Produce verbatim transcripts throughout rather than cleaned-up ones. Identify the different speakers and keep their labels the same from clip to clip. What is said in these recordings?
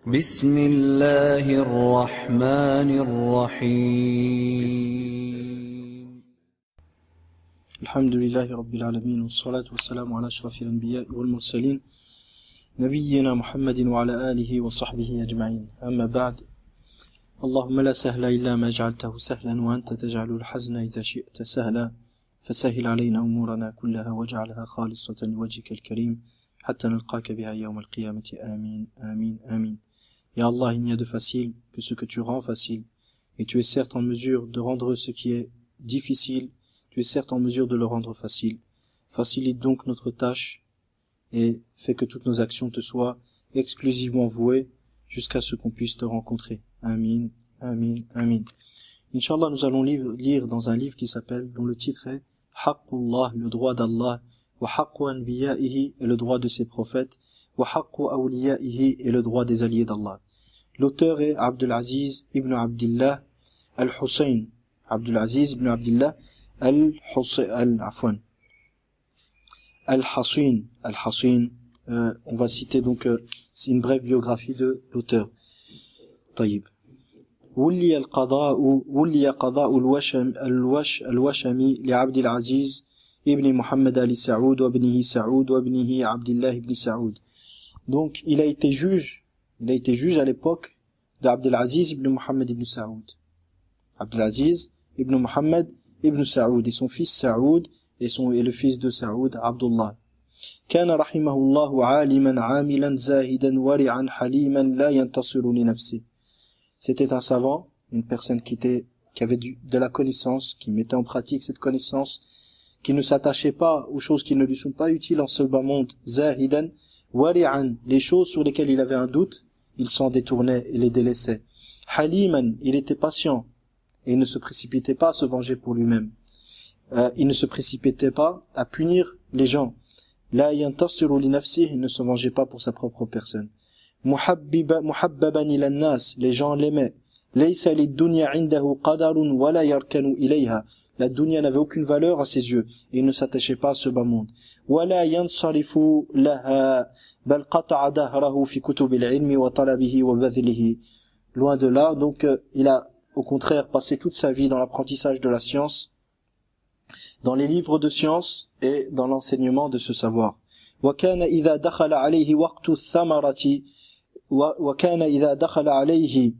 Speaker 1: بسم الله الرحمن الرحيم
Speaker 2: الحمد لله رب العالمين والصلاة والسلام على أشرف الأنبياء والمرسلين نبينا محمد وعلى آله وصحبه أجمعين أما بعد اللهم لا سهل إلا ما جعلته سهلا وأنت تجعل الحزن إذا شئت سهلا فسهل علينا أمورنا كلها واجعلها خالصة لوجهك الكريم حتى نلقاك بها يوم القيامة آمين آمين آمين. Ya Allah, il n'y a de facile que ce que tu rends facile, et tu es certes en mesure de rendre ce qui est difficile, tu es certes en mesure de le rendre facile. Facilite donc notre tâche, et fais que toutes nos actions te soient exclusivement vouées, jusqu'à ce qu'on puisse te rencontrer. Amin, amin, amin. Inch'Allah, nous allons lire dans un livre qui s'appelle, dont le titre est Haqqullah, le droit d'Allah, wa haqqu anbiya'ihi, et le droit de ses prophètes, wa haqqu awliya'ihi, et le droit des alliés d'Allah. L'auteur est Abdulaziz ibn Abdillah al-Hussein. Abdulaziz ibn Abdillah al-Hussein, al-Afwan. Al-Hassin, al-Hassin. Euh, on va citer donc, euh, c'est une brève biographie de l'auteur. Taïb. ولي القضاء ولي قضاء الوشم الوش الوشمي لعبد العزيز ابن محمد آل سعود وابنه سعود وابنه عبد الله ibn Saoud. Donc, il a été juge, il a été juge à l'époque d'Abdelaziz ibn Muhammad ibn Saoud. Abdelaziz ibn Muhammad ibn Saoud et son fils Saoud et son et le fils de Saoud, Abdullah. كان رحمه الله عالما عاملا زاهدا ورعا حليما لا ينتصر لنفسه. C'était un savant, une personne qui était qui avait du, de la connaissance, qui mettait en pratique cette connaissance, qui ne s'attachait pas aux choses qui ne lui sont pas utiles en ce bas monde, zahidan wari'an, les choses sur lesquelles il avait un doute, il s'en détournait et les délaissait. Haliman, il était patient et il ne se précipitait pas à se venger pour lui-même. Euh, il ne se précipitait pas à punir les gens. La yantasiru li nafsihi, il ne se vengeait pas pour sa propre personne. Muhabbiba muhabbaban ila an-nas, les gens l'aimaient. Laysa lid-dunya 'indahu qadarun wa la yarkanu ilayha. La dunya n'avait aucune valeur à ses yeux et il ne s'attachait pas à ce bas monde. ولا ينصرف لها بل قطع دهره في كتب العلم وطلبه وبذله. Loin de là, donc euh, il a au contraire passé toute sa vie dans l'apprentissage de la science, dans les livres de science et dans l'enseignement de ce savoir. وكان إذا دخل عليه وقت الثمرة وكان إذا دخل عليه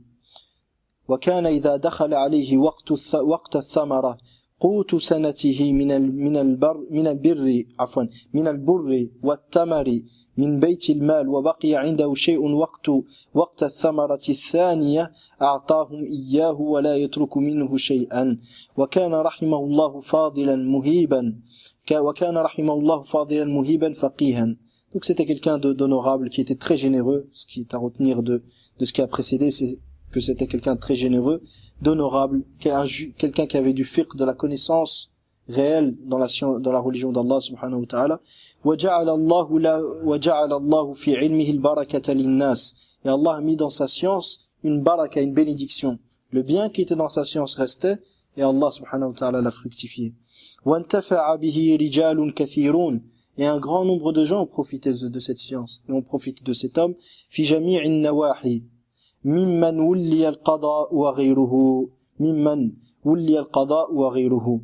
Speaker 2: وكان إذا دخل عليه وقت وقت الثمرة قوت سنته من من البر من البر عفوا من البر والتمر من بيت المال وبقي عنده شيء وقت وقت الثمرة الثانية أعطاهم إياه ولا يترك منه شيئا وكان رحمه الله فاضلا مهيبا وكان رحمه الله فاضلا مهيبا فقيها. Donc c'était quelqu'un de, d'honorable qui était très généreux. Ce qui est à retenir de de ce qui a précédé, c'est que c'était quelqu'un de très généreux, d'honorable, quelqu'un qui avait du fiqh, de la connaissance réelle dans la science, dans la religion d'Allah subhanahu wa ta'ala. وَجَعَلَ اللَّهُ لَا وَجَعَلَ اللَّهُ فِي عِلْمِهِ الْبَرَكَةَ لِلنَّاسِ. Et Allah a mis dans sa science une baraka, une bénédiction. Le bien qui était dans sa science restait, et Allah subhanahu wa ta'ala l'a fructifié. وَانْتَفَعَ بِهِ رِجَالٌ كَثِيرٌ. Et un grand nombre de gens ont profité de cette science, et ont profité de cet homme. فِي جَمِيعِ النَّوَاحِي ممن ولي القضاء وغيره ممن ولي القضاء وغيره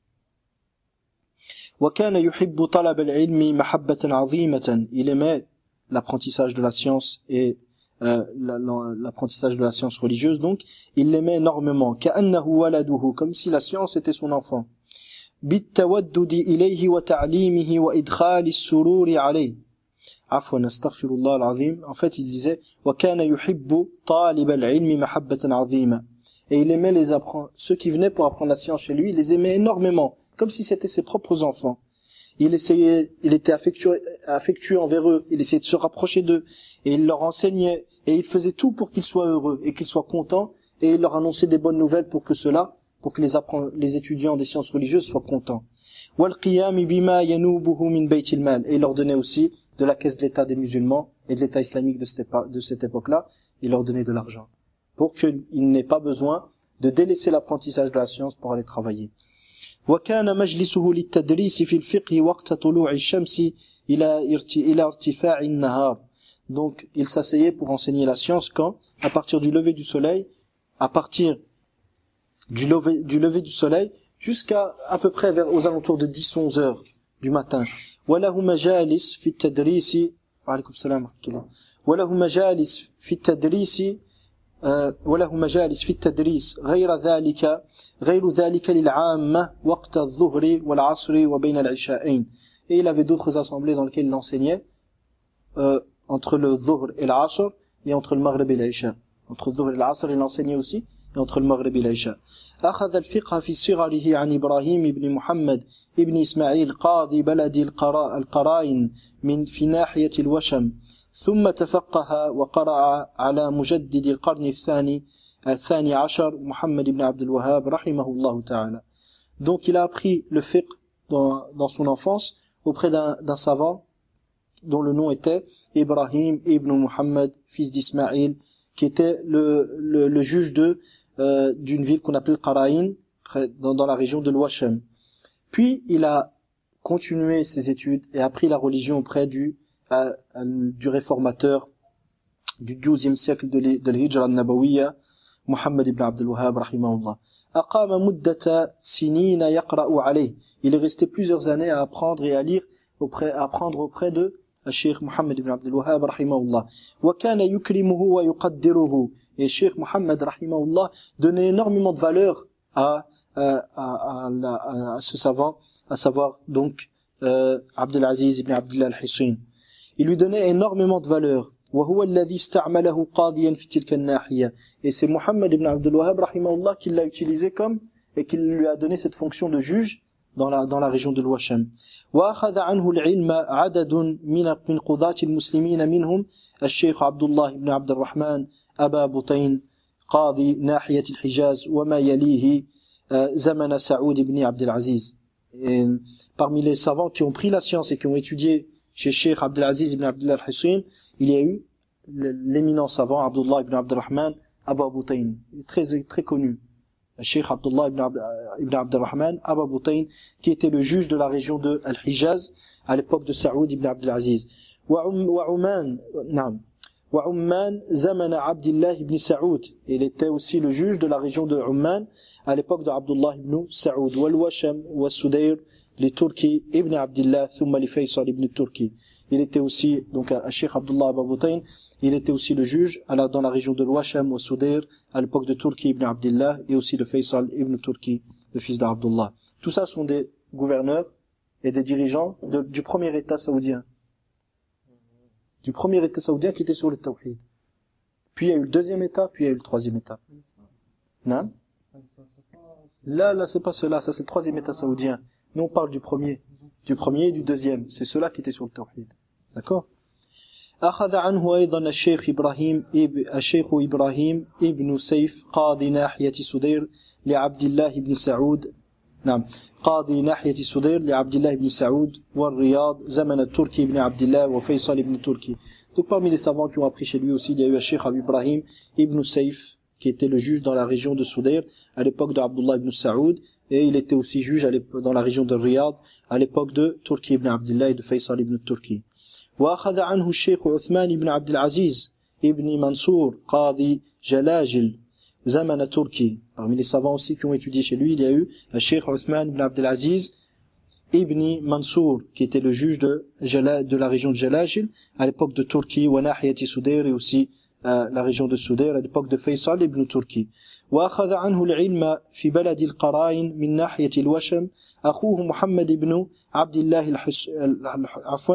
Speaker 2: وكان يحب طلب العلم محبة عظيمة. Il aimait l'apprentissage de la science et euh, l'apprentissage de la science religieuse, donc il l'aimait énormément. كأنه ولده, comme si la science était son enfant. بالتودد إليه وتعليمه وإدخال السرور عليه. عفوا استغفر الله العظيم. En fait, il disait وكان يحب طالب العلم محبة عظيمة. Et il aimait les apprendre, ceux qui venaient pour apprendre la science chez lui, il les aimait énormément, comme si c'était ses propres enfants. Il essayait, il était affectueux, affectueux envers eux, il essayait de se rapprocher d'eux, et il leur enseignait, et il faisait tout pour qu'ils soient heureux, et qu'ils soient contents, et il leur annonçait des bonnes nouvelles pour que cela, pour que les, appren- les étudiants des sciences religieuses soient contents. وَالْقِيَامِ بِمَا يَنُوبُهُ مِنْ بَيْتِ الْمَالِ. Et il leur donnait aussi de la caisse de l'État des musulmans et de l'État islamique de cette, épo- de cette époque-là, il leur donnait de l'argent, pour qu'ils n'aient pas besoin de délaisser l'apprentissage de la science pour aller travailler. وكان مجلسه للتدريس في الفقه وقت طلوع الشمس إلى إلى ارتفاع النهار. donc il s'asseyait pour enseigner la science quand, à partir du lever du soleil, à partir du lever du, lever du soleil jusqu'à à peu près vers aux alentours de dix onze heures du matin. وله مجالس في التدريس وعليكم السلام ورحمة الله وله مجالس في التدريس وله مجالس في التدريس غير ذلك غير ذلك للعامة وقت الظهر والعصر وبين العشاءين. Et il avait d'autres assemblées dans lesquelles il enseignait euh, entre le dhuhr et l'asr et entre le maghrib et l'isha. Entre le dhuhr et l'asr il enseignait aussi et entre le maghrib et l'isha. أخذ الفقه في صغره عن إبراهيم بن محمد ابن إسماعيل قاضي بلد القرائن من في ناحية الوشم ثم تفقه وقرأ على مجدد القرن الثاني الثاني عشر محمد بن عبد الوهاب رحمه الله تعالى. Donc il a appris le fiqh dans, dans son enfance auprès d'un, d'un savant dont le nom était Ibrahim ibn Muhammad, fils d'Ismaïl, qui était le, le, le juge de euh, d'une ville qu'on appelle Qara'in, dans, dans la région de l'Ouachem. Puis il a continué ses études et appris la religion auprès du euh, du réformateur du douzième siècle de l'Hijra al-Nabawiyya, Muhammad ibn Abdul Wahhab rahimahullah. Aqama muddata sinina yaqra'u alayh. Il est resté plusieurs années à apprendre et à lire auprès à apprendre auprès de Cheikh Muhammad ibn Abdul Wahhab rahimahullah. Wa kana yukrimuhu wa yuqaddiruhu. Et Cheikh Muhammad rahimahullah donnait énormément de valeur à à à, à, à ce savant, à savoir donc euh, Abdul Aziz ibn Abdullah al-Hissin. Il lui donnait énormément de valeur. وهو الذي استعمله قاضيا في تلك الناحية. Et c'est Muhammad ibn Abdul Wahhab rahimahullah qui l'a utilisé comme et qui lui a donné cette fonction de juge dans la dans la région de l'Ouachem. وأخذ عنه العلم عدد من من قضاة المسلمين منهم الشيخ عبد الله بن عبد الرحمن أبا بطين قاضي ناحية الحجاز وما يليه زمن سعود بن عبد العزيز. Et parmi les savants qui ont pris la science et qui ont étudié chez Cheikh Abdul Aziz ibn Abdullah al-Hissin, il y a eu l'éminent savant Abdullah ibn Abdurrahman Aba Butayn, très très connu. Cheikh Abdullah ibn, Ab, ibn Abdurrahman Aba Butayn, qui était le juge de la région de Al-Hijaz à l'époque de Saoud ibn Abdul Aziz. Wa Umman, naam. Wa Umman zamana Abdullah ibn Saoud. Il était aussi le juge de la région de Umman à l'époque de Abdullah ibn Saoud. Wal Washam wa Sudayr les Turki ibn Abdullah thumma li Faysal ibn Turki. Il était aussi donc à Cheikh Abdullah Aba Butayn, il était aussi le juge à la, dans la région de l'Ouacham ou Soudair à l'époque de Turki ibn Abdullah et aussi de Faysal ibn Turki, le fils d'Abdullah. Tout ça sont des gouverneurs et des dirigeants de, du premier État saoudien. Du premier État saoudien qui était sur le Tawhid. Puis il y a eu le deuxième État, puis il y a eu le troisième État. Non? Là, là, c'est pas cela, ça c'est le troisième État saoudien. Nous on parle du premier, du premier et du deuxième. C'est ceux-là qui étaient sur le Tawhid. D'accord? أخذ عنه أيضا الشيخ إبراهيم الشيخ إبراهيم ابن سيف قاضي ناحية سدير لعبد الله بن سعود نعم قاضي ناحية سدير لعبد الله بن سعود والرياض زمن التركي بن عبد الله وفيصل بن تركي. Donc parmi les savants qui ont appris chez lui aussi, il y a eu Cheikh Ibrahim ibn Saif qui était le juge dans la région de Soudair à l'époque de Abdullah ibn Saoud, et il était aussi juge dans la région de Riyad à l'époque de Turki ibn Abdullah et de Faysal ibn Turki. وأخذ عنه الشيخ عثمان بن عبد العزيز ابن منصور قاضي جلاجل زمن تركي. Parmi les savants aussi qui ont étudié chez lui, il y a eu le Cheikh Othman ibn Abd al-Aziz ibn Mansour, qui était le juge de, de la région de Jalajil à l'époque de Turki, wa nahiyati Soudair, et aussi euh, la région de Soudair à l'époque de Faysal ibn Turki. وأخذ عنه العلم في بلد القرائن من ناحية الوشم أخوه محمد بن عبد الله الحس... عفوا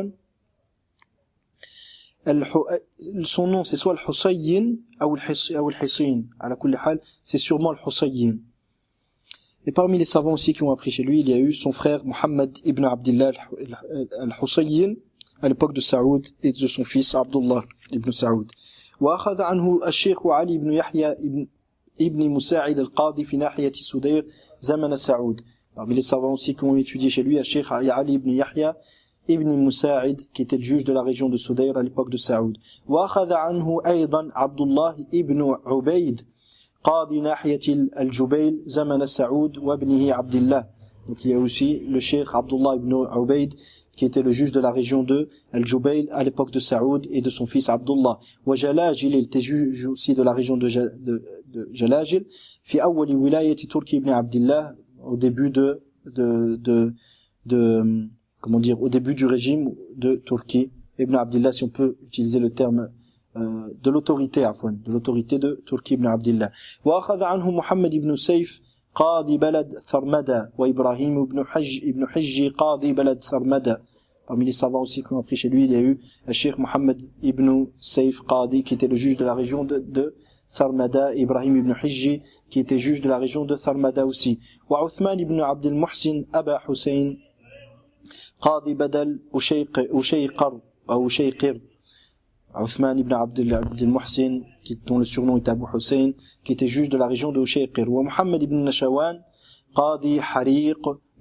Speaker 2: son nom c'est soit le Husayyin ou le Hissin, à la kulli hal c'est sûrement le Husayyin. Et parmi les savants aussi qui ont appris chez lui, il y a eu son frère Muhammad ibn Abdullah al-Husayyin à l'époque de Saoud et de son fils Abdullah ibn Saoud. وأخذ عنه الشيخ علي بن يحيى ابن ابن مساعد القاضي في ناحية سدير زمن سعود. Parmi les savants aussi qui ont étudié chez lui, الشيخ علي ibn Yahya ibn Musa'id, qui était le juge de la région de Soudair à l'époque de Saoud. وأخذ عنه أيضا عبد الله ibn عبيد قاضي ناحية الجبيل زمن سعود وابنه عبد الله. Donc il y a aussi le cheikh Abdullah ibn Ubayd qui était le juge de la région de Al-Jubayl à l'époque de Saoud et de son fils Abdullah. Wa Jalajil, il était juge aussi de la région de, de, de Jalajil, fi awwali wilayati Turki ibn Abdillah, au début de, de, de, de, comment dire, au début du régime de Turki ibn Abdillah, si on peut utiliser le terme euh, de l'autorité, afwan, de l'autorité de Turki ibn Abdillah. Wa akhadha anhu Muhammad ibn Sayf قاضي بلد ثرمدة وإبراهيم ابن حج ابن حجي قاضي بلد ثرمدة. Parmi les savants aussi qui ont appris chez lui, il y a eu le Cheikh Mohammed ibn Sayf Qadi qui était le juge de la région de, de Tharmada, Ibrahim ibn Hijji qui était juge de la région de Tharmada aussi. Wa Uthman ibn Abd al-Muhsin Aba Hussein Qadi Badal Ushayqar ou Ushayqir. Uthman ibn Abd al-Muhsin, dont le surnom est Abu Hussein, qui était juge de la région de Ushayqir. Wa Muhammad ibn Nashawan, Qadi Hariq,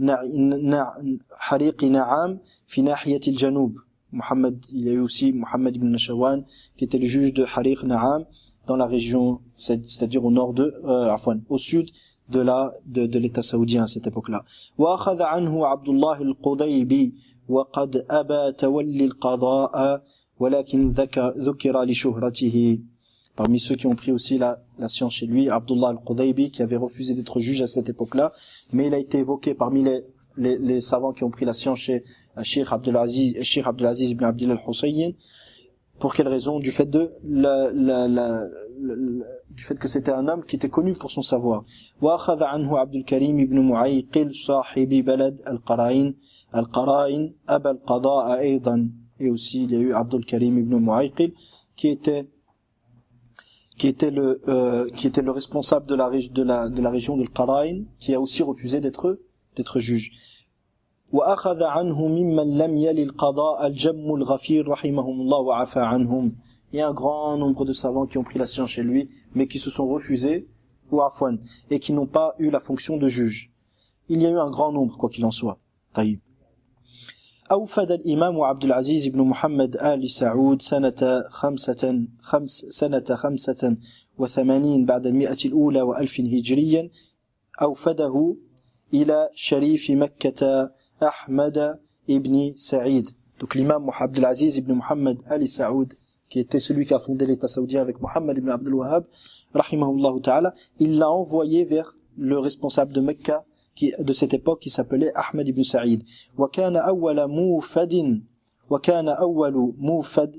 Speaker 2: Hariq Na'am, fi nahiyat al-Janoub. Muhammad, il y a eu aussi Muhammad ibn Nashawan, qui était le juge de Hariq Na'am, dans la région, c'est-à-dire au nord de, euh, afwan, au sud de la, de, de l'état saoudien à cette époque-là. Wa akhadha anhu Abdullah al-Qudaybi, wa qad aba tawalli al-qada'a, ولكن ذكر لشهرته. Parmi ceux qui ont pris aussi la, la science chez lui, Abdullah al-Qudaybi, qui avait refusé d'être juge à cette époque-là, mais il a été évoqué parmi les, les, les savants qui ont pris la science chez Cheikh Abdelaziz, Cheikh Abdelaziz ibn Abdillah al-Husayyin. Pour quelle raison? Du fait de la, la, la, la, la, du fait que c'était un homme qui était connu pour son savoir. Wa akhadha anhu Abdul Karim ibn Mu'ayqil sahibi balad al-Qara'in al-Qara'in aba al-Qada'a aydan. Et aussi il y a eu Abdul Karim ibn Mu'ayqil qui était qui était le euh, qui était le responsable de la de la de la région de Al-Qara'in, qui a aussi refusé d'être d'être juge. Wa akhadha anhu mimman lam yali al-qada' al-jamm al-ghafir rahimahumullah wa afa anhum. Il y a un grand nombre de savants qui ont pris la science chez lui mais qui se sont refusés ou afwan et qui n'ont pas eu la fonction de juge. Il y a eu un grand nombre quoi qu'il en soit. Taïb. أوفد الإمام عبد العزيز بن محمد آل سعود سنة خمسة خمس سنة خمسة وثمانين بعد المئة الأولى وألف هجريا أوفده إلى شريف مكة أحمد ابن سعيد. Donc l'imam عبد العزيز بن محمد آل سعود, qui était celui qui a fondé l'État saoudien avec Mohammed ibn Abdul Wahhab, rahimahullah ta'ala, il l'a envoyé vers le responsable de Mecca qui, de cette époque, qui s'appelait Ahmed ibn Sa'id. Wa kana awwala mufadin wa kana awwalu mufad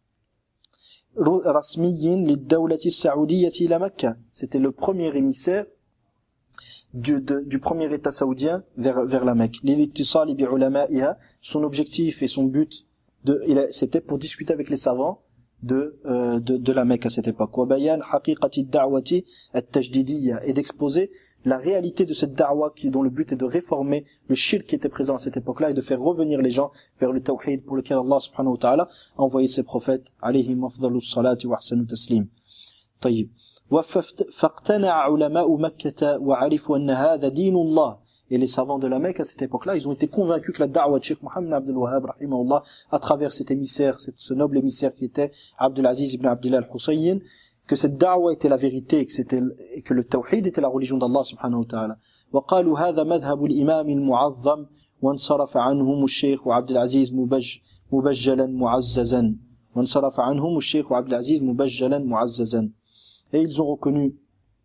Speaker 2: rasmiyyin lid-dawlati as-saoudiyyati ila Makkah. C'était le premier émissaire du, de, du premier État saoudien vers, vers la Mecque. Lil-ittisali bi ulama'iha, son objectif et son but de, il a, c'était pour discuter avec les savants de, euh, de, de la Mecque à cette époque. Wa bayan haqiqati ad-da'wati at-tajdidiyya, et d'exposer la réalité de cette da'wa qui, dont le but est de réformer le shirk qui était présent à cette époque-là et de faire revenir les gens vers le tawhid pour lequel Allah subhanahu wa ta'ala a envoyé ses prophètes alayhim afdalus salati wa ahsanu taslim. طيب. فاقتنع علماء مكة وعرفوا أن هذا دين الله. Et les savants de la Mecque à cette époque-là, ils ont été convaincus que la da'wa de Cheikh Mohammed Abdul Wahhab rahimahullah, à travers cet émissaire, ce noble émissaire qui était Abdul Aziz ibn Abdillah al-Husayyin, que cette da'wa était la vérité et que c'était et que le tawhid était la religion d'Allah subhanahu wa ta'ala. وقالوا هذا مذهب الإمام المعظم وانصرف عنهم الشيخ عبد العزيز مبجلا معززا وانصرف عنهم الشيخ عبد العزيز مبجلا معززا. Et ils ont reconnu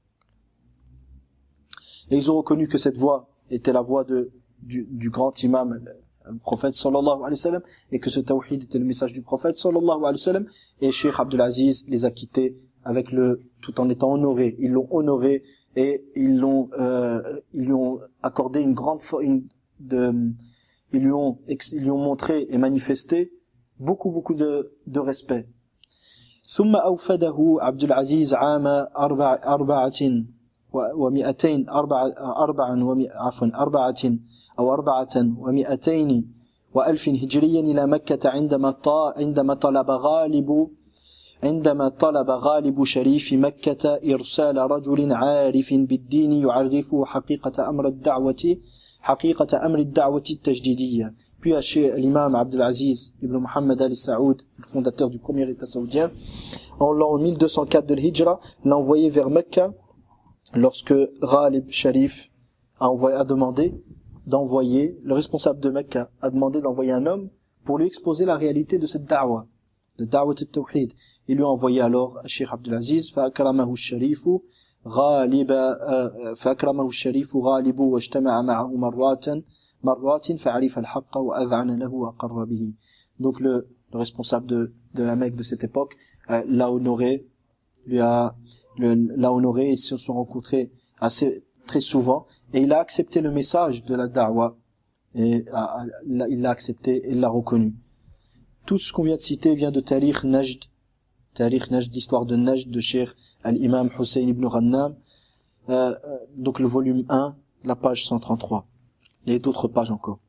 Speaker 2: et ils ont reconnu que cette voix était la voix de du, du grand imam, le prophète sallallahu alayhi wa sallam, et que ce tawhid était le message du prophète sallallahu alayhi wa sallam, et Cheikh Abdul Aziz les a quittés avec le, tout en étant honorés. Ils l'ont honoré et ils l'ont, euh, ils lui ont accordé une grande, une, de, ils lui ont, ils lui ont montré et manifesté beaucoup, beaucoup de, de respect. ثم أوفده عبد العزيز عام أربع أربعة ومئتين أربعة أربعا عفوا أربعة أو أربعة ومئتين وألف هجريا إلى مكة عندما طا عندما طلب غالب عندما طلب غالب شريف مكة إرسال رجل عارف بالدين يعرفه حقيقة أمر الدعوة حقيقة أمر الدعوة التجديدية. Puis à chez l'imam Abdul Aziz ibn Muhammad Al Saoud, le fondateur du premier État saoudien, en l'an mille deux cent quatre de l'Hijra, l'a envoyé vers Mecca lorsque Ghalib Sharif a envoyé, a demandé d'envoyer, le responsable de Mecca a demandé d'envoyer un homme pour lui exposer la réalité de cette da'wa, de da'wat al-tawhid. Il lui a envoyé alors Cheikh Abdelaziz, فأكرمه الشريف غالب فأكرمه الشريف غالب واجتمع معه مرات مرات فعرف الحق وأذعن له وأقر به. Donc le, le responsable de, de la Mecque de cette époque euh, l'a honoré, lui a le, l'a honoré, ils se sont rencontrés assez très souvent et il a accepté le message de la da'wa et a, a, il l'a accepté et l'a reconnu. Tout ce qu'on vient de citer vient de Tarikh Najd, Tarikh Najd, l'histoire de Najd de Cheikh al-Imam Hussein ibn Ghannam, euh, donc le volume un, la page cent trente-trois. Il y a d'autres pages encore.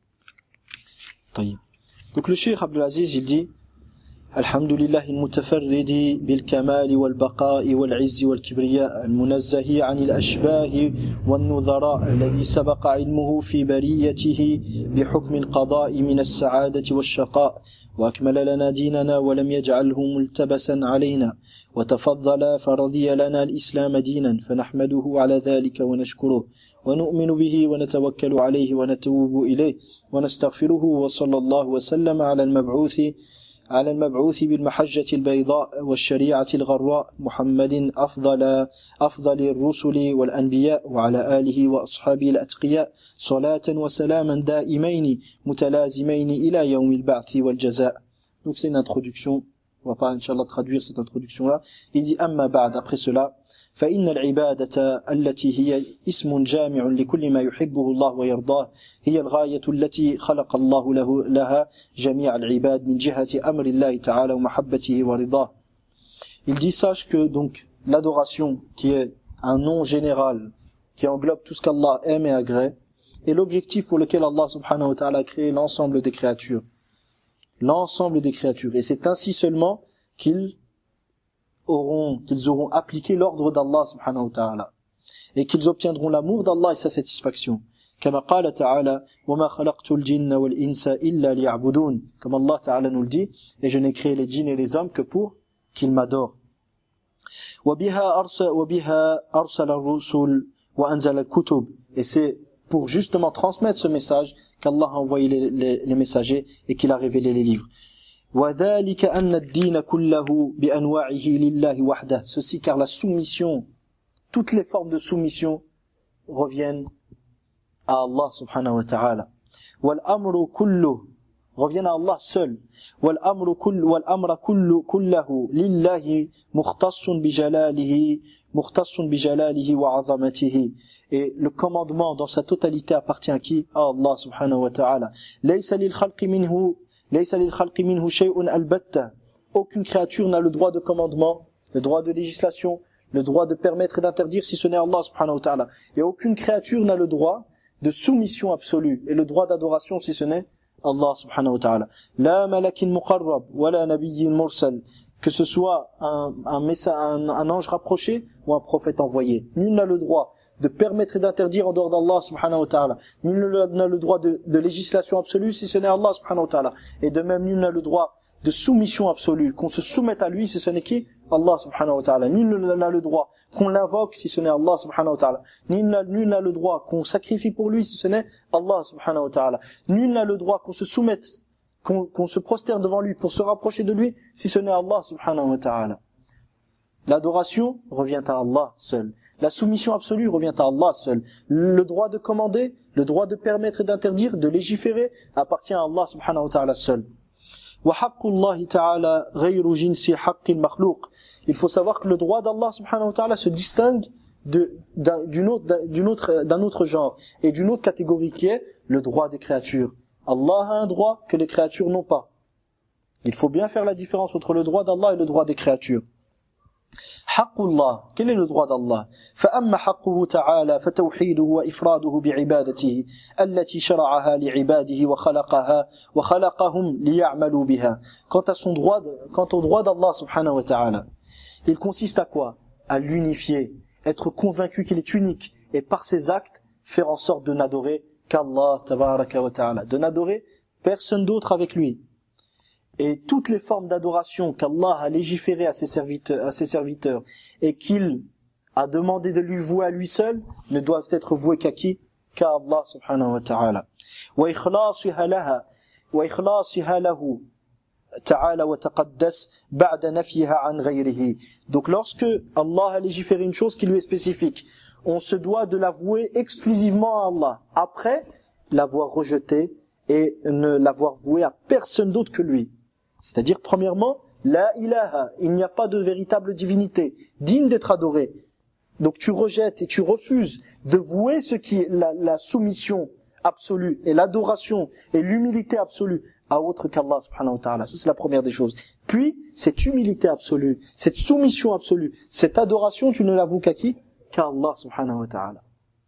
Speaker 2: طيب. Donc le Cheikh Abdelaziz, il dit الحمد لله المتفرد بالكمال والبقاء والعز والكبرياء المنزه عن الأشباه والنظراء الذي سبق علمه في بريته بحكم القضاء من السعادة والشقاء وأكمل لنا ديننا ولم يجعله ملتبسا علينا وتفضل فرضي لنا الإسلام دينا فنحمده على ذلك ونشكره ونؤمن به ونتوكل عليه ونتوب إليه ونستغفره وصلى الله وسلم على المبعوث على المبعوث بالمحجة البيضاء والشريعة الغراء محمد أفضل أفضل الرسل والأنبياء وعلى آله وأصحابه الأتقياء صلاة وسلاما دائمين متلازمين إلى يوم البعث والجزاء. Donc c'est une introduction, on va pas Inch'Allah traduire cette introduction là. Il dit أما بعد, après cela فإن العبادة التي هي اسم جامع لكل ما يحبه الله ويرضاه هي الغاية التي خلق الله له لها جميع العباد من جهة أمر الله تعالى ومحبته ورضاه. Il dit sache que donc l'adoration qui est un nom général qui englobe tout ce qu'Allah aime et agrée est l'objectif pour lequel Allah subhanahu wa ta'ala a créé l'ensemble des créatures. L'ensemble des créatures. Et c'est ainsi seulement qu'ils auront, qu'ils auront appliqué l'ordre d'Allah subhanahu wa ta'ala et qu'ils obtiendront l'amour d'Allah et sa satisfaction. كما قال تعالى وما خلقت الجن والإنس إلا ليعبدون, comme Allah ta'ala nous le dit, et je n'ai créé les djinns et les hommes que pour qu'ils m'adorent. وبها أرسل وبها أرسل الرسل وأنزل الكتب, et c'est pour justement transmettre ce message qu'Allah a envoyé les, les, les messagers et qu'il a révélé les livres. وذلك أن الدين كله بأنواعه لله وحده, ceci car la soumission, toutes les formes de soumission reviennent à Allah subhanahu wa ta'ala. والأمر كله, reviennent à Allah seul. والأمر كل والأمر كل كله لله مختص بجلاله مختص بجلاله وعظمته, et le commandement dans sa totalité appartient à qui? À Allah subhanahu wa ta'ala. ليس للخلق منه ليس للخلق منه شيء البتة, aucune créature n'a le droit de commandement, le droit de législation, le droit de permettre et d'interdire si ce n'est Allah subhanahu wa ta'ala. Et aucune créature n'a le droit de soumission absolue et le droit d'adoration si ce n'est Allah subhanahu wa ta'ala. La malakin muqarrab wala nabiyyin mursal, que ce soit un, un, messa, un, un ange rapproché ou un prophète envoyé. Nul n'a le droit de permettre et d'interdire en dehors d'Allah subhanahu wa ta'ala. Nul n'a le droit de, de législation absolue si ce n'est Allah subhanahu wa ta'ala. Et de même, nul n'a le droit de soumission absolue, qu'on se soumette à lui si ce n'est qui? Allah subhanahu wa ta'ala. Nul n'a le droit qu'on l'invoque si ce n'est Allah subhanahu wa ta'ala. Nul n'a le droit qu'on sacrifie pour lui si ce n'est Allah subhanahu wa ta'ala. Nul n'a le droit qu'on se soumette, qu'on, qu'on se prosterne devant lui pour se rapprocher de lui si ce n'est Allah subhanahu wa ta'ala. L'adoration revient à Allah seul. La soumission absolue revient à Allah seul. Le droit de commander, le droit de permettre et d'interdire, de légiférer appartient à Allah subhanahu wa ta'ala seul. وحق الله تعالى غير جنس حق المخلوق. Il faut savoir que le droit d'Allah subhanahu wa ta'ala se distingue de, d'un, d'une autre, d'un, d'une autre, d'un autre genre et d'une autre catégorie qui est le droit des créatures. Allah a un droit que les créatures n'ont pas. Il faut bien faire la différence entre le droit d'Allah et le droit des créatures. حق الله, quel est le droit d'Allah? فأما حقه تعالى فتوحيده وإفراده بعبادته التي شرعها لعباده وخلقها وخلقهم ليعملوا بها. Quant à son droit, quant au droit d'Allah subhanahu wa ta'ala, il consiste à quoi? À l'unifier, être convaincu qu'il est unique et par ses actes faire en sorte de n'adorer qu'Allah tabaraka wa ta'ala, de n'adorer personne d'autre avec lui. Et toutes les formes d'adoration qu'Allah a légiférées à ses serviteurs, à ses serviteurs et qu'il a demandé de lui vouer à lui seul ne doivent être vouées qu'à qui? qu'à Allah subhanahu wa ta'ala. Wa ikhlasiha laha, wa ikhlasiha lahu ta'ala wa taqaddas ba'da nafyiha an ghayrihi. Donc lorsque Allah a légiféré une chose qui lui est spécifique, on se doit de l'avouer exclusivement à Allah, après l'avoir rejeté et ne l'avoir voué à personne d'autre que lui. C'est-à-dire, premièrement, la ilaha, il n'y a pas de véritable divinité digne d'être adorée. Donc tu rejettes et tu refuses de vouer ce qui est la, la soumission absolue et l'adoration et l'humilité absolue à autre qu'Allah subhanahu wa ta'ala. Ça, c'est la première des choses. Puis, cette humilité absolue, cette soumission absolue, cette adoration, tu ne l'avoues qu'à qui? Qu'à Allah subhanahu wa ta'ala.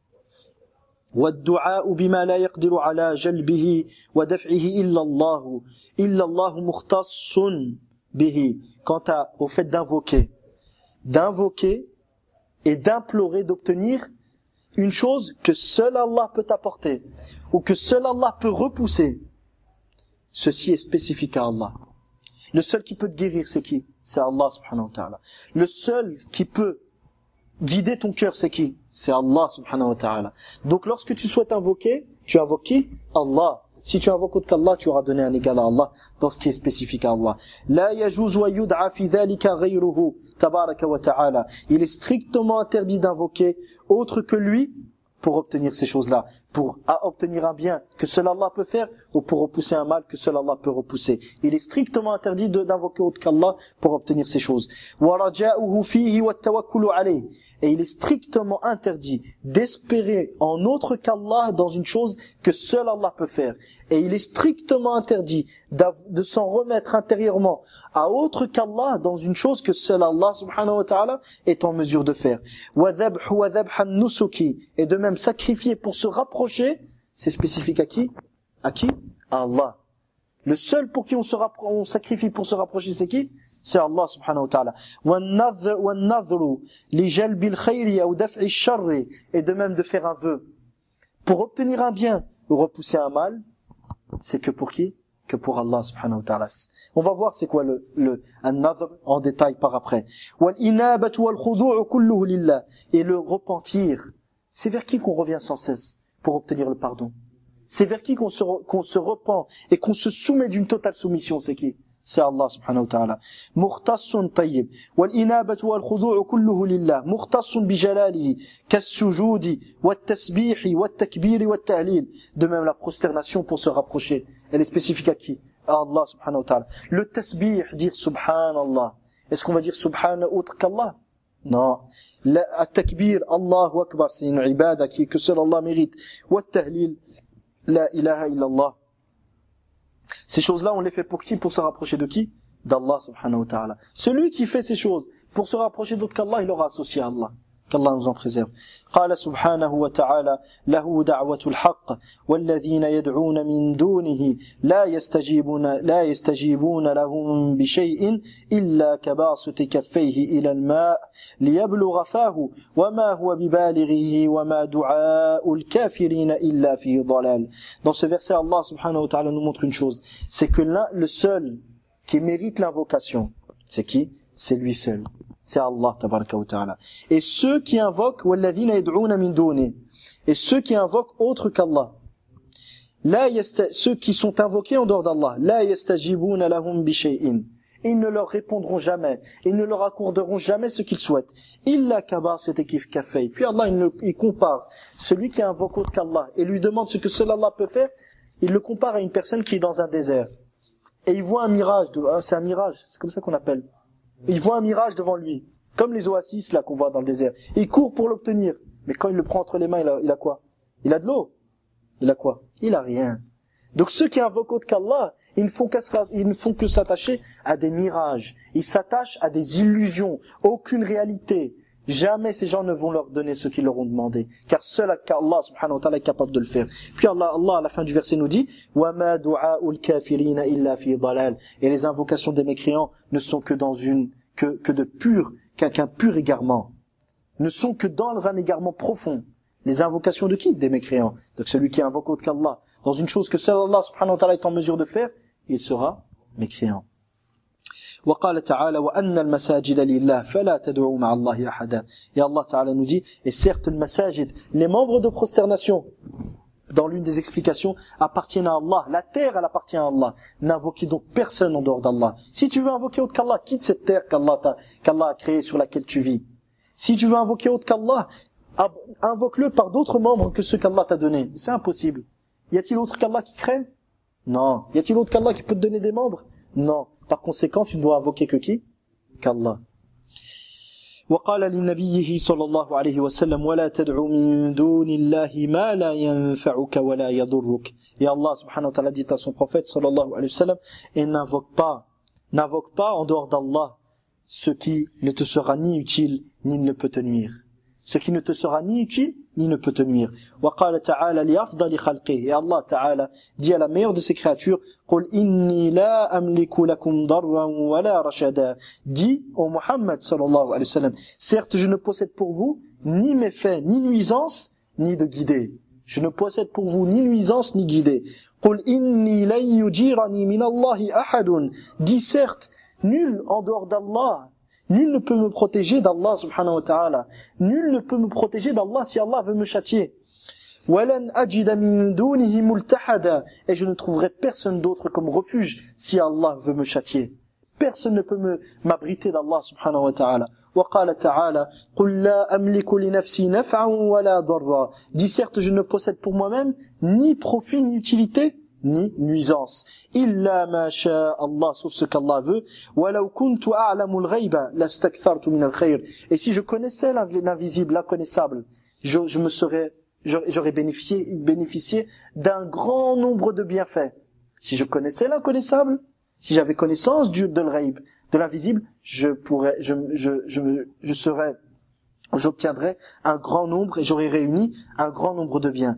Speaker 2: والدعاء بما لا يقدر على جلبه ودفعه إلا الله إلا الله مختص به. Quant à, au fait d'invoquer, d'invoquer et d'implorer, d'obtenir une chose que seul Allah peut apporter ou que seul Allah peut repousser, ceci est spécifique à Allah. Le seul qui peut te guérir, c'est qui? C'est Allah subhanahu wa ta'ala. Le seul qui peut guider ton cœur, c'est qui? C'est Allah subhanahu wa ta'ala. Donc lorsque tu souhaites invoquer, tu invoques qui? Allah. Si tu invoques autre qu'Allah, tu auras donné un égal à Allah dans ce qui est spécifique à Allah. La yajuz wa yud'a fi dhalika ghayruhu tabaraka wa ta'ala. Il est strictement interdit d'invoquer autre que lui pour obtenir ces choses-là, pour obtenir un bien que seul Allah peut faire ou pour repousser un mal que seul Allah peut repousser. Il est strictement interdit de, d'invoquer autre qu'Allah pour obtenir ces choses. Et il est strictement interdit d'espérer en autre qu'Allah dans une chose que seul Allah peut faire. Et il est strictement interdit de s'en remettre intérieurement à autre qu'Allah dans une chose que seul Allah subhanahu wa ta'ala est en mesure de faire. Et de même sacrifier pour se rapprocher, c'est spécifique à qui? À qui? À Allah. Le seul pour qui on se rappro- on sacrifie pour se rapprocher, c'est qui? C'est Allah subhanahu wa ta'ala. Et de même de faire un vœu pour obtenir un bien ou repousser un mal, c'est que pour qui? Que pour Allah subhanahu wa ta'ala. On va voir c'est quoi le, le an-nadhr en détail par après. Et le repentir, c'est vers qui qu'on revient sans cesse pour obtenir le pardon? C'est vers qui qu'on se, qu'on se repent et qu'on se soumet d'une totale soumission? C'est qui? C'est Allah subhanahu wa ta'ala. Mukhtassun tayyib. Wal inabatu wal khudu'u kulluhu lillah. Mukhtassun bi jalalihi. Kas-sujudi, wat tasbihi, wat takbiri, wat tahlil. De même la prosternation pour se rapprocher. Elle est spécifique à qui? À Allah subhanahu wa ta'ala. Le tasbih, dire subhanallah. Est-ce qu'on va dire subhan autre qu'Allah? Non. Le takbir, Allahu akbar, c'est une ibada qui, que seul Allah mérite. Wat tahlil, la ilaha illallah. Ces choses-là, on les fait pour qui? Pour se rapprocher de qui? D'Allah subhanahu wa ta'ala. Celui qui fait ces choses pour se rapprocher d'autre qu'Allah, il aura associé à Allah. Qu'Allah nous en préserve. قال سبحانه وتعالى له دعوة الحق والذين يدعون من دونه لا يستجيبون لا يستجيبون لهم بشيء إلا كباسط كفيه إلى الماء ليبلغ فاه وما هو ببالغه وما دعاء الكافرين إلا في ضلال. Dans ce verset, Allah subhanahu wa ta'ala nous montre une chose, c'est que l'un, le seul qui mérite l'invocation, c'est qui? C'est lui seul. C'est Allah tabaraka wa ta'ala. Et ceux qui invoquent walladhina yad'una min duni, et ceux qui invoquent autre qu'Allah, la yasta, ceux qui sont invoqués en dehors d'Allah, la yastajibuna lahum bi shay'in, ils ne leur répondront jamais, ils ne leur accorderont jamais ce qu'ils souhaitent. Illa kabasati kaffay. Puis Allah il, le, il compare celui qui invoque autre qu'Allah et lui demande ce que seul Allah peut faire, il le compare à une personne qui est dans un désert et il voit un mirage, de, hein, c'est un mirage, c'est comme ça qu'on appelle. Il voit un mirage devant lui, comme les oasis là qu'on voit dans le désert. Il court pour l'obtenir, mais quand il le prend entre les mains, il a, il a quoi? Il a de l'eau. Il a quoi? Il a rien. Donc ceux qui invoquent autre qu'Allah, ils ne font que, ils ne font que s'attacher à des mirages. Ils s'attachent à des illusions, aucune réalité. Jamais ces gens ne vont leur donner ce qu'ils leur ont demandé, car seul Allah subhanahu wa ta'ala est capable de le faire. Puis Allah, Allah à la fin du verset nous dit وَمَا دُعَاءُ الْكَافِرِينَ إِلَّا فِي ضَلَالٍ. Et les invocations des mécréants ne sont que dans une que, que de pur qu'un, qu'un pur égarement, ne sont que dans un égarement profond. Les invocations de qui? Des mécréants. Donc celui qui invoque autre qu'Allah dans une chose que seul Allah subhanahu wa ta'ala est en mesure de faire, il sera mécréant. وقال تعالى وأن المساجد لله فلا تدعوا مع الله أحدا. Et Allah Ta'ala nous dit, et certes le masajid, les membres de prosternation, dans l'une des explications, appartiennent à Allah. La terre, elle appartient à Allah. N'invoquez donc personne en dehors d'Allah. Si tu veux invoquer autre qu'Allah, quitte cette terre qu'Allah, t'a, qu'Allah a créée sur laquelle tu vis. Si tu veux invoquer autre qu'Allah, invoque-le par d'autres membres que ceux qu'Allah t'a donnés. C'est impossible. Y a-t-il autre qu'Allah qui craigne? Non. Y a-t-il autre qu'Allah qui peut te donner des membres? Non. Par conséquent, tu ne dois invoquer que qui? Qu'Allah. وقال لنبيه صلى الله عليه وسلم ولا تدعو من دون الله ما لا ينفعك ولا يضرك. Et Allah subhanahu wa ta'ala dit à son prophète sallallahu alayhi wa sallam, et n'invoque pas, n'invoque pas en dehors d'Allah ce qui ne te sera ni utile ni ne peut te nuire. Ce qui ne te sera ni utile ni ne peut te nuire. وقال تعالى لأفضل خلقه. Et Allah Ta'ala dit à la meilleure de ses créatures, قل إني لا أملك لكم ضرا ولا رشدا. Dis au Muhammad sallallahu alayhi wa sallam, certes je ne possède pour vous ni méfaits, ni nuisances, ni de guider. Je ne possède pour vous ni nuisance ni guidée. قل إني لن يجيرني من الله أحد. Dis certes, nul en dehors d'Allah, nul ne peut me protéger d'Allah subhanahu wa ta'ala. Nul ne peut me protéger d'Allah si Allah veut me châtier. وَلَنْ أَجِدَ مِن دُونِهِ مُلْتَحَدًا. Et je ne trouverai personne d'autre comme refuge si Allah veut me châtier. Personne ne peut me m'abriter d'Allah subhanahu wa ta'ala. وَقَالَ تَعَالَى قُلْ لَا أَمْلِكُ لِنَفْسِي نَفْعًا وَلَا ضَرًّا. Dis certes, je ne possède pour moi-même ni profit ni utilité, ni nuisance. Illa ma sha Allah, sauf ce qu'Allah veut. Walau kuntu a'lamu al-ghayba lastakthartu min al-khayr. Et si je connaissais l'invisible, l'inconnaissable, je, je me serais, j'aurais bénéficié, bénéficié d'un grand nombre de bienfaits. Si je connaissais l'inconnaissable, si j'avais connaissance du, de l'ghayb, de l'invisible, je pourrais, je, je, je, je, je serais, j'obtiendrai un grand nombre et j'aurai réuni un grand nombre de biens.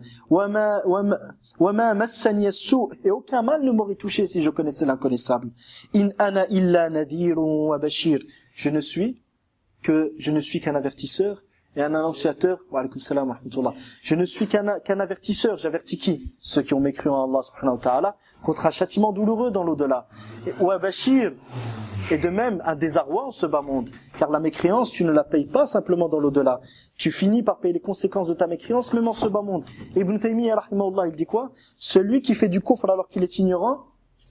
Speaker 2: Et aucun mal ne m'aurait touché si je connaissais l'inconnaissable. In ana illa nadirun wa bashir. Je ne suis que, je ne suis qu'un avertisseur et un annonciateur. Wa alaykum salam wa rahmatullah. Je ne suis qu'un, qu'un avertisseur. J'avertis qui? Ceux qui ont mécru en Allah subhanahu wa ta'ala contre un châtiment douloureux dans l'au-delà. Wa bashir. Et de même, un désarroi en ce bas monde. Car la mécréance, tu ne la payes pas simplement dans l'au-delà. Tu finis par payer les conséquences de ta mécréance, même en ce bas monde. Et Ibn Taymiyyah, rahimahullah, il dit quoi? Celui qui fait du kufr alors qu'il est ignorant,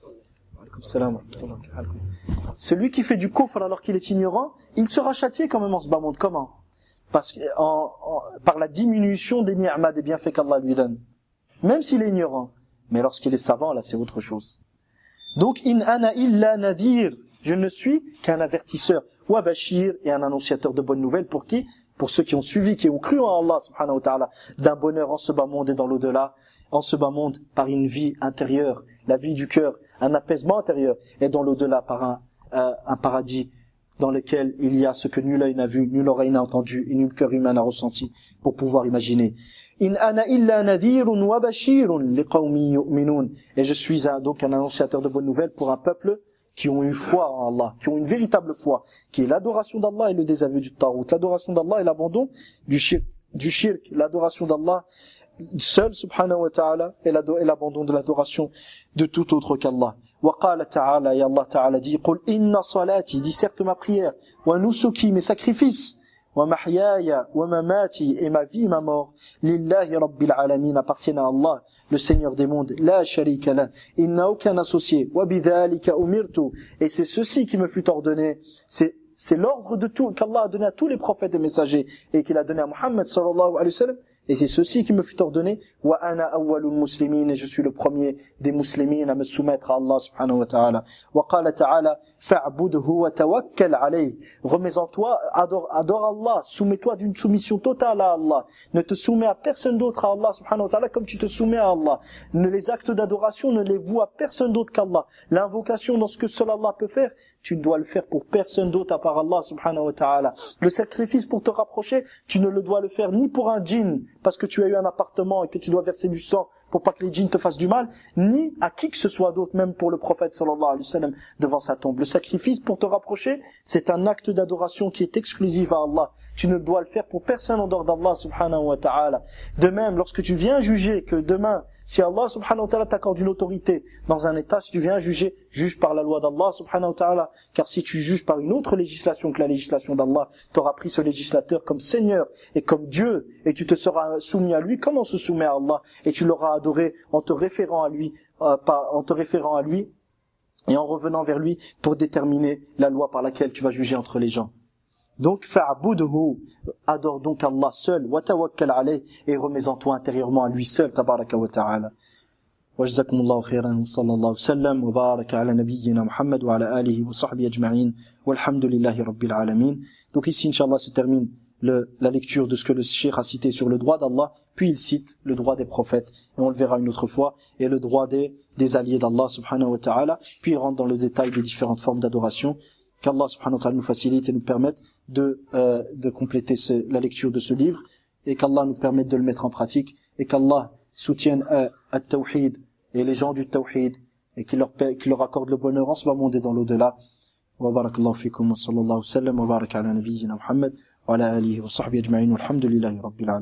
Speaker 2: celui qui fait du kufr alors qu'il est ignorant, il sera châtié quand même en ce bas monde. Comment? Parce que, en, en, par la diminution des ni'ma, des bienfaits qu'Allah lui donne. Même s'il est ignorant. Mais lorsqu'il est savant, là, c'est autre chose. Donc, in ana illa nadir. Je ne suis qu'un avertisseur, wa bashir, et un annonciateur de bonnes nouvelles pour qui? Pour ceux qui ont suivi, qui ont cru en Allah subhanahu wa ta'ala, d'un bonheur en ce bas monde et dans l'au-delà, en ce bas monde par une vie intérieure, la vie du cœur, un apaisement intérieur, et dans l'au-delà par un, euh, un paradis dans lequel il y a ce que nul œil n'a vu, nul oreille n'a entendu, et nul cœur humain n'a ressenti pour pouvoir imaginer. In ana illa nadirun wa bashirun liqawmi yu'minun. Et je suis un, donc un annonciateur de bonnes nouvelles pour un peuple qui ont eu foi en Allah, qui ont une véritable foi, qui est l'adoration d'Allah et le désaveu du Tarout, l'adoration d'Allah et l'abandon du shirk, du shirk, l'adoration d'Allah seul, subhanahu wa ta'ala, et l'abandon de l'adoration de tout autre qu'Allah. Wa qala ta'ala, et Allah ta'ala dit, qul inna salati, dit certes ma prière, wa nusuki, mes sacrifices, wa mahyaya, wa mamati, et ma vie, ma mort, lillahi rabbil alamin, appartiennent à Allah, le Seigneur des mondes, la sharika la, il n'a aucun associé, wa bidhalika umirtu, et c'est ceci qui me fut ordonné, c'est, c'est l'ordre de tout, qu'Allah a donné à tous les prophètes et messagers, et qu'il a donné à Muhammad sallallahu alayhi wa sallam, et c'est ceci qui me fut ordonné, wa ana awwalul muslimin, et je suis le premier des muslimines à me soumettre à Allah subhanahu wa ta'ala. Wa qala ta'ala, fa'budhu wa tawakkal alayh. Remets en toi, adore, adore Allah, soumets-toi d'une soumission totale à Allah. Ne te soumets à personne d'autre à Allah subhanahu wa ta'ala comme tu te soumets à Allah. Ne les actes d'adoration, ne les voue à personne d'autre qu'Allah. L'invocation dans ce que seul Allah peut faire, tu dois le faire pour personne d'autre à part Allah subhanahu wa ta'ala. Le sacrifice pour te rapprocher, tu ne le dois le faire ni pour un djinn, parce que tu as eu un appartement et que tu dois verser du sang pour pas que les djinns te fassent du mal, ni à qui que ce soit d'autre, même pour le prophète sallallahu alayhi wa sallam devant sa tombe. Le sacrifice pour te rapprocher, c'est un acte d'adoration qui est exclusif à Allah. Tu ne dois le faire pour personne en dehors d'Allah subhanahu wa ta'ala. De même, lorsque tu viens juger que demain, Si Allah subhanahu wa ta'ala t'accorde une autorité dans un état, si tu viens juger, juge par la loi d'Allah subhanahu wa ta'ala. Car si tu juges par une autre législation que la législation d'Allah, tu auras pris ce législateur comme Seigneur et comme Dieu, et tu te seras soumis à lui comme on se soumet à Allah, et tu l'auras adoré en te référant à lui, euh, pas, en te référant à lui, et en revenant vers lui pour déterminer la loi par laquelle tu vas juger entre les gens. Donc, fa'budhu, adore donc Allah seul, wa tawakkal alayh, et remets-en toi intérieurement à lui seul, tabaraka wa ta'ala. Wa jazakumullahu khairan, sallallahu sallam, wa baraka ala nabiyyina Muhammad, wa ala alihi wa sahbihi ajma'in, walhamdulillahi rabbil alamin. Donc ici, inshallah, se termine le, la lecture de ce que le cheikh a cité sur le droit d'Allah, puis il cite le droit des prophètes, et on le verra une autre fois, et le droit des, des alliés d'Allah subhanahu wa ta'ala, puis il rentre dans le détail des différentes formes d'adoration. Qu'Allah subhanahu wa ta'ala nous facilite et nous permette de, euh, de compléter ce, la lecture de ce livre, et qu'Allah nous permette de le mettre en pratique, et qu'Allah soutienne euh, at-tawhid et les gens du tawhid, et qu'il leur, qu'il leur accorde le bonheur en ce monde et dans l'au-delà. Wa barakallahu fikum wa sallallahu sallam wa baraka ala nabiyyina Muhammad wa ala alihi wa sahbihi ajma'in walhamdulillahi rabbil alamin.